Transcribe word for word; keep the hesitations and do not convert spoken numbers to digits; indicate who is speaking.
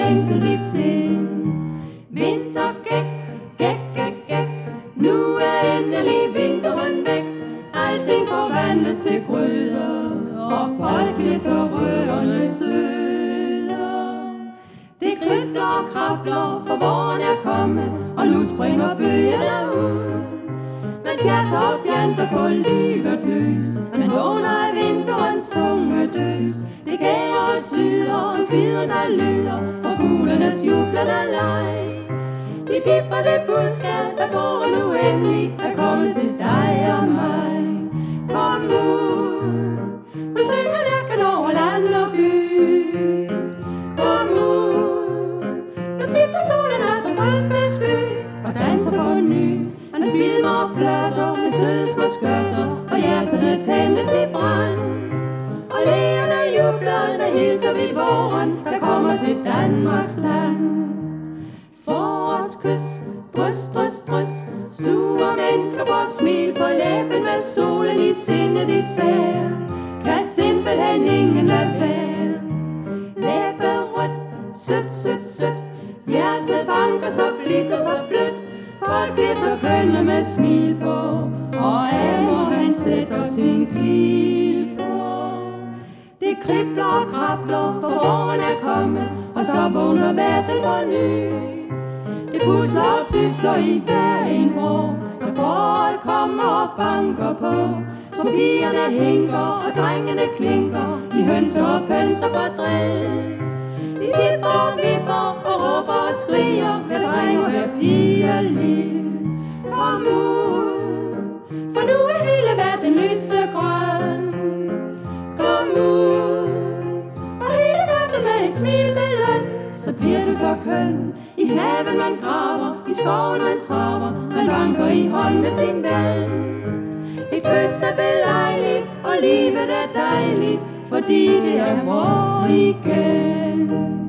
Speaker 1: længsel dit sind. Vinter gæk, gæk, gæk, gæk, nu er endelig vinteren væk. Alting forvandles til grøder, og folk bliver så rørende søder. Det krybler og krabler, for våren er kommet, og nu springer bøgerne ud. Man pjatter og fjanter på livet løs, man vågner af vinterens tunge døs. Det gærer og syder, og kvider der lyder, og fuglenes jublende leg. De pipper det budskab, at våren nu endelig er kommet til dig og mig. Kom ud, nu synger lærken over land og by. Kom ud, nu titter solen at og folk med sky, og danser på ny. Man filmer og flørter med søde små skørter, og hjerterne tændes i brand. Og lærerne jubler, der hilser vi våren, der kommer til Danmarks land. Forårskys, bryst, drys, drys, sure mennesker får smil på læben med solen i sindet især. Kan simpelthen ingen lade være. Læbe rødt, sødt, sødt, sødt, hjertet banker så blidt og så blødt. Folk bliver så kønne med smil på, og Amor han sætter sin pil på. Det kribler og krabler, for våren er kommet, og så vågner verden på ny. Det pusler og pysler i hver en vrå, når foråret kommer og banker på. Som pigerne hinker og drengene klinker, i hønser og pølser på drill. De sipper og vipper og råber og skriger, hver dreng og hver pige liv. Kom ud, for nu er hele verden lysegrøn. Kom ud, og hele verden med et smil beløn. Så bliver du så køn. I haven man graver, i skoven man traver, man banker i hånd med sin ven. Et kys er belejligt, og livet er dejligt, fordi det er vår igen.